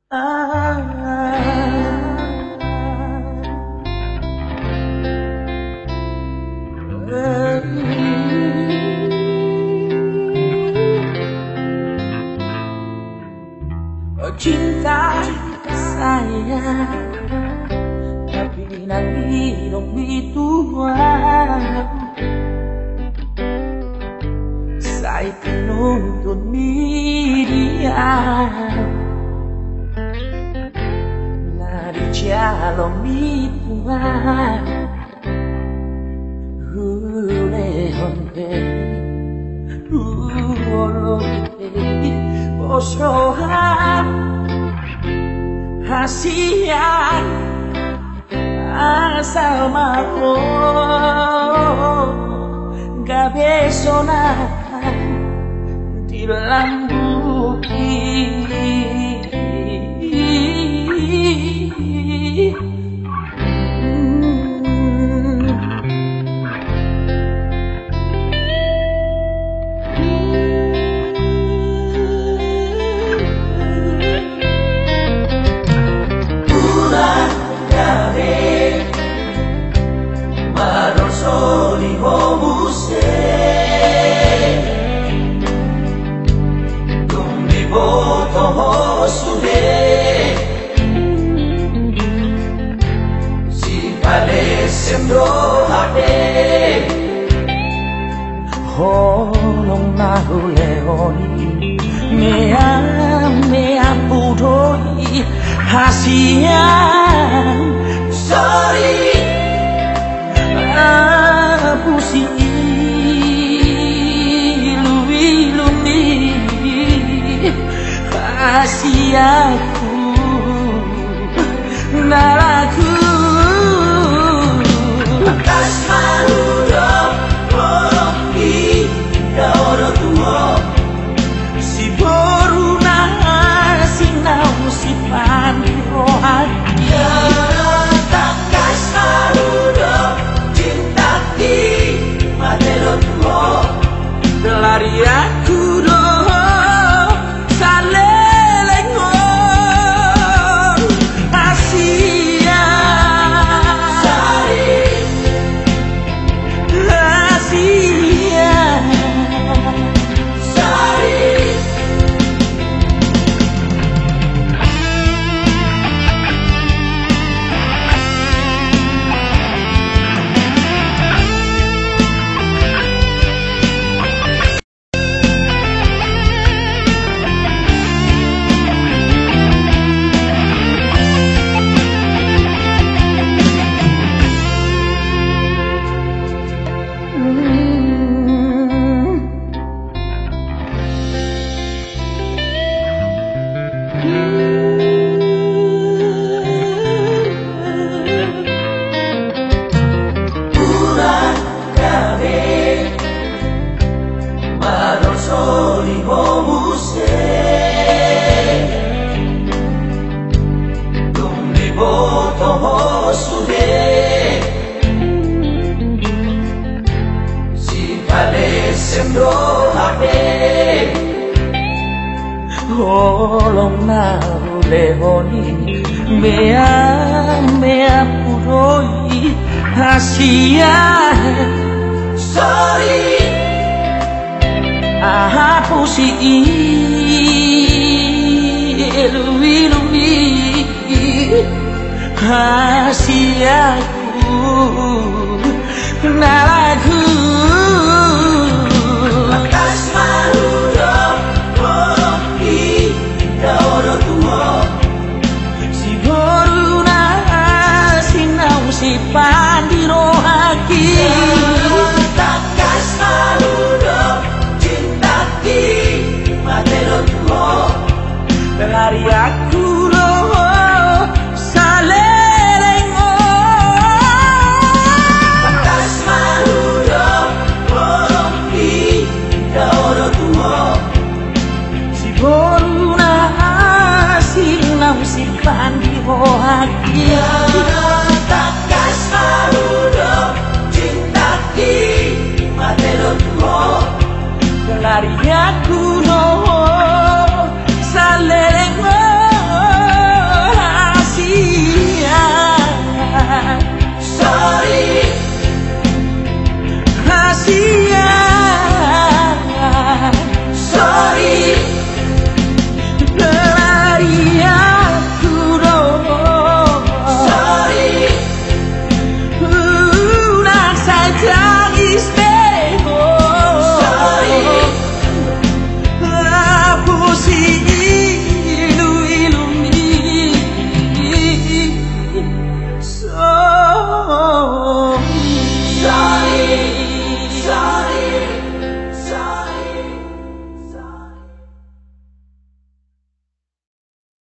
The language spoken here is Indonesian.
Cinta saya, tapi nanti dong ituan saya penuntut media nari calon ituan hulehonte osohan hasian asal mako gabesona di dalam bukit Holong nahu leoni mea putoi hasian sorry pusi ilu-ilumi hasiaku naraku Aku doh salelengong Asia Holong nahu leoni mea puroi hasia sorry pusi ilu-ilumi hasiaku naraku Pandiro haki takas maludo cinta ki matero tuo dari aku lo salerengo takas maludo rompi daoro tuo si boruna sinam si pandiro haki dari aku